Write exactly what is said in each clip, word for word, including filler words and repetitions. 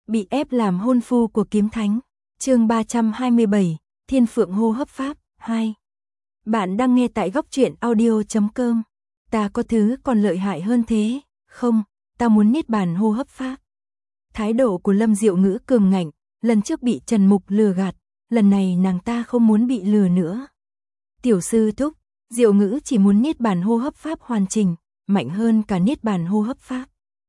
Bị ép làm hôn phu của kiếm thánh. Chương ba trăm hai mươi bảy, Thiên Phượng hô hấp pháp hai. Bạn đang nghe tại góc truyện audio chấm com. Ta có thứ còn lợi hại hơn thế, không, ta muốn niết bàn hô hấp pháp. Thái độ của Lâm Diệu Ngữ cường ngạnh, lần trước bị Trần Mục lừa gạt, lần này nàng ta không muốn bị lừa nữa. Tiểu sư thúc, Diệu Ngữ chỉ muốn niết bàn hô hấp pháp hoàn chỉnh, mạnh hơn cả niết bàn hô hấp pháp.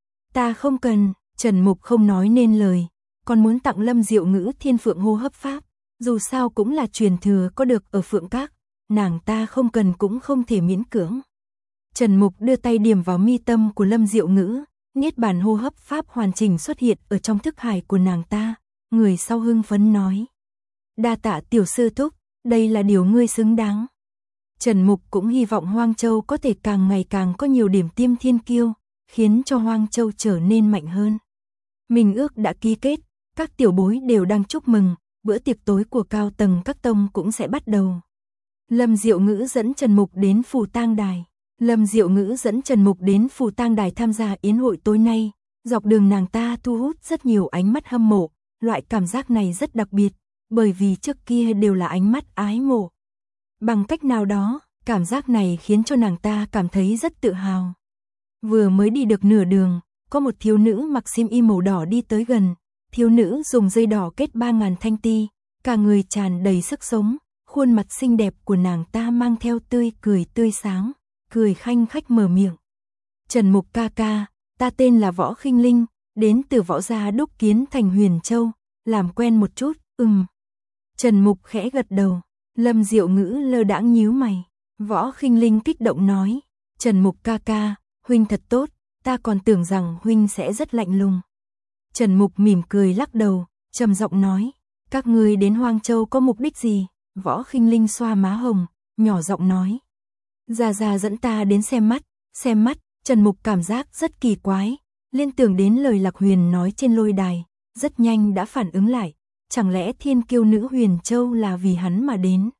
Ta không cần. Trần Mục không nói nên lời, còn muốn tặng Lâm Diệu Ngữ Thiên Phượng hô hấp pháp, dù sao cũng là truyền thừa có được ở Phượng Các, nàng ta không cần cũng không thể miễn cưỡng. Trần Mục đưa tay điểm vào mi tâm của Lâm Diệu Ngữ, niết bàn hô hấp pháp hoàn chỉnh xuất hiện ở trong thức hải của nàng ta, người sau hưng phấn nói. Đa tạ tiểu sư thúc, đây là điều ngươi xứng đáng. Trần Mục cũng hy vọng Hoang Châu có thể càng ngày càng có nhiều điểm tiêm thiên kiêu, khiến cho Hoang Châu trở nên mạnh hơn. Mình ước đã ký kết, các tiểu bối đều đang chúc mừng, bữa tiệc tối của cao tầng các tông cũng sẽ bắt đầu. Lâm Diệu Ngữ dẫn Trần Mục đến Phù Tang Đài. Lâm Diệu Ngữ dẫn Trần Mục đến Phù Tang Đài tham gia yến hội tối nay, dọc đường nàng ta thu hút rất nhiều ánh mắt hâm mộ, loại cảm giác này rất đặc biệt, bởi vì trước kia đều là ánh mắt ái mộ. Bằng cách nào đó, cảm giác này khiến cho nàng ta cảm thấy rất tự hào. Vừa mới đi được nửa đường, có một thiếu nữ mặc xiêm y màu đỏ đi tới gần, thiếu nữ dùng dây đỏ kết ba ngàn thanh ti, cả người tràn đầy sức sống, khuôn mặt xinh đẹp của nàng ta mang theo tươi cười tươi sáng, cười khanh khách mở miệng. Trần Mục ca ca, ta tên là Võ Khinh Linh, đến từ Võ Gia Đúc Kiến thành Huyền Châu, làm quen một chút, ừm. Trần Mục khẽ gật đầu, Lâm Diệu Ngữ lơ đãng nhíu mày, Võ Khinh Linh kích động nói, Trần Mục ca ca, huynh thật tốt, ta còn tưởng rằng huynh sẽ rất lạnh lùng. Trần Mục mỉm cười lắc đầu, trầm giọng nói, các ngươi đến Hoang Châu có mục đích gì? Võ Khinh Linh xoa má hồng, nhỏ giọng nói, Gia Gia dẫn ta đến xem mắt, xem mắt. Trần Mục cảm giác rất kỳ quái, liên tưởng đến lời Lạc Huyền nói trên lôi đài, rất nhanh đã phản ứng lại, chẳng lẽ thiên kiêu nữ Huyền Châu là vì hắn mà đến?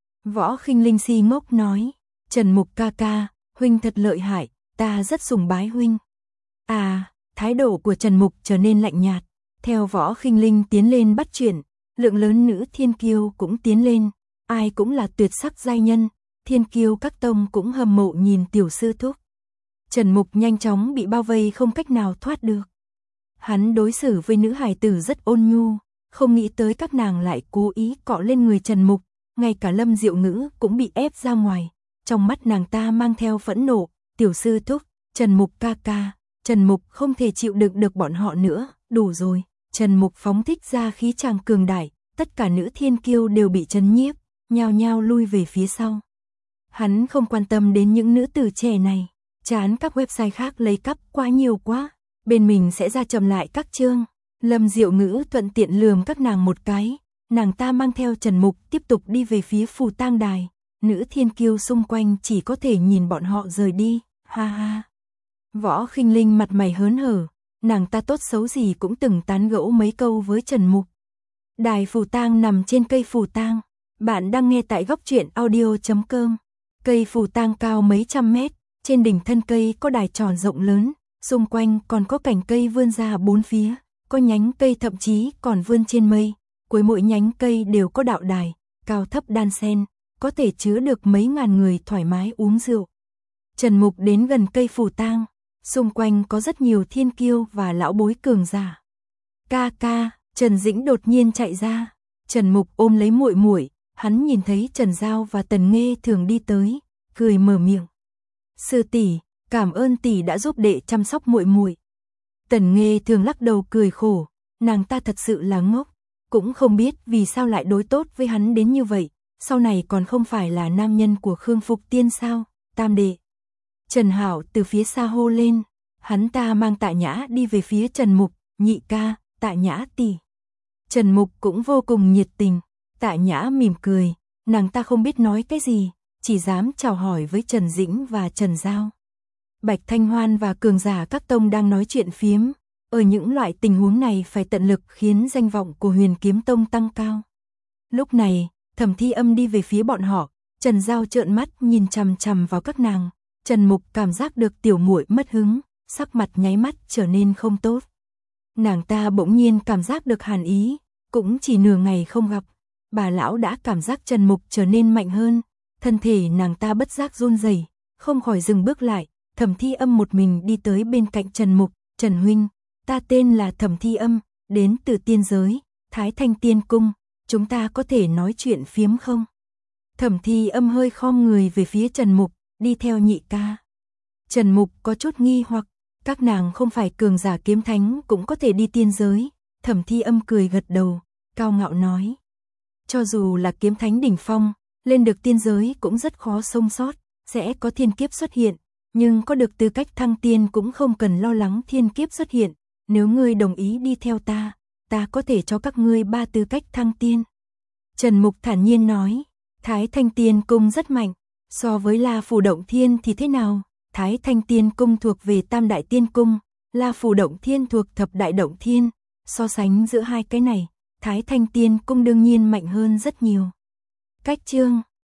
Võ Khinh Linh si ngốc nói, Trần Mục ca ca, huynh thật lợi hại, ta rất sùng bái huynh. À, thái độ của Trần Mục trở nên lạnh nhạt, theo Võ Khinh Linh tiến lên bắt chuyện, lượng lớn nữ thiên kiêu cũng tiến lên, ai cũng là tuyệt sắc giai nhân, thiên kiêu các tông cũng hâm mộ nhìn tiểu sư thúc. Trần Mục nhanh chóng bị bao vây không cách nào thoát được. Hắn đối xử với nữ hài tử rất ôn nhu, không nghĩ tới các nàng lại cố ý cọ lên người Trần Mục, ngay cả Lâm Diệu Ngữ cũng bị ép ra ngoài, trong mắt nàng ta mang theo phẫn nộ, tiểu sư thúc, Trần Mục ca ca, Trần Mục không thể chịu đựng được bọn họ nữa, đủ rồi. Trần Mục phóng thích ra khí tràng cường đại, tất cả nữ thiên kiêu đều bị chấn nhiếp, nhao nhao lui về phía sau. Hắn không quan tâm đến những nữ tử trẻ này, chán các website khác lấy cắp quá nhiều quá, bên mình sẽ ra chậm lại các chương. Lâm Diệu Ngữ thuận tiện lườm các nàng một cái, nàng ta mang theo Trần Mục tiếp tục đi về phía Phù Tang Đài, nữ thiên kiêu xung quanh chỉ có thể nhìn bọn họ rời đi, ha ha. Võ Khinh Linh mặt mày hớn hở, nàng ta tốt xấu gì cũng từng tán gẫu mấy câu với Trần Mục. Đài phù tang nằm trên cây phù tang, bạn đang nghe tại góc truyện audio chấm com. Cây phù tang cao mấy trăm mét, trên đỉnh thân cây có đài tròn rộng lớn, xung quanh còn có cành cây vươn ra bốn phía, có nhánh cây thậm chí còn vươn trên mây, cuối mỗi nhánh cây đều có đạo đài, cao thấp đan xen, có thể chứa được mấy ngàn người thoải mái uống rượu. Trần Mục đến gần cây phù tang, xung quanh có rất nhiều thiên kiêu và lão bối cường giả. Ca ca, Trần Dĩnh đột nhiên chạy ra, Trần Mục ôm lấy muội muội, hắn nhìn thấy Trần Giao và Tần Nghê thường đi tới, cười mở miệng. Sư tỷ, cảm ơn tỷ đã giúp đệ chăm sóc muội muội. Tần Nghê thường lắc đầu cười khổ, nàng ta thật sự là ngốc, cũng không biết vì sao lại đối tốt với hắn đến như vậy, sau này còn không phải là nam nhân của Khương Phục Tiên sao? Tam đệ. Trần Hảo từ phía xa hô lên, hắn ta mang Tạ Nhã đi về phía Trần Mục, nhị ca, Tạ Nhã tỷ. Trần Mục cũng vô cùng nhiệt tình, Tạ Nhã mỉm cười, nàng ta không biết nói cái gì, chỉ dám chào hỏi với Trần Dĩnh và Trần Giao. Bạch Thanh Hoan và cường giả các tông đang nói chuyện phiếm, ở những loại tình huống này phải tận lực khiến danh vọng của Huyền Kiếm Tông tăng cao. Lúc này, Thẩm Thi Âm đi về phía bọn họ, Trần Giao trợn mắt nhìn chằm chằm vào các nàng. Trần Mục cảm giác được tiểu muội mất hứng, sắc mặt nháy mắt trở nên không tốt. Nàng ta bỗng nhiên cảm giác được hàn ý, cũng chỉ nửa ngày không gặp, bà lão đã cảm giác Trần Mục trở nên mạnh hơn, thân thể nàng ta bất giác run rẩy, không khỏi dừng bước lại. Thẩm Thi Âm một mình đi tới bên cạnh Trần Mục, "Trần huynh, ta tên là Thẩm Thi Âm, đến từ tiên giới, Thái Thanh Tiên Cung, chúng ta có thể nói chuyện phiếm không?" Thẩm Thi Âm hơi khom người về phía Trần Mục, "Đi theo nhị ca." Trần Mục có chút nghi hoặc, các nàng không phải cường giả kiếm thánh cũng có thể đi tiên giới. Thẩm Thi Âm cười gật đầu, cao ngạo nói, cho dù là kiếm thánh đỉnh phong, lên được tiên giới cũng rất khó sống sót, sẽ có thiên kiếp xuất hiện, nhưng có được tư cách thăng tiên cũng không cần lo lắng thiên kiếp xuất hiện, nếu ngươi đồng ý đi theo ta, ta có thể cho các ngươi ba tư cách thăng tiên. Trần Mục thản nhiên nói, Thái Thanh Tiên Cung rất mạnh, so với La Phủ Động Thiên thì thế nào? Thái Thanh Tiên Cung thuộc về Tam Đại Tiên Cung, La Phủ Động Thiên thuộc Thập Đại Động Thiên, so sánh giữa hai cái này, Thái Thanh Tiên Cung đương nhiên mạnh hơn rất nhiều. Cách chương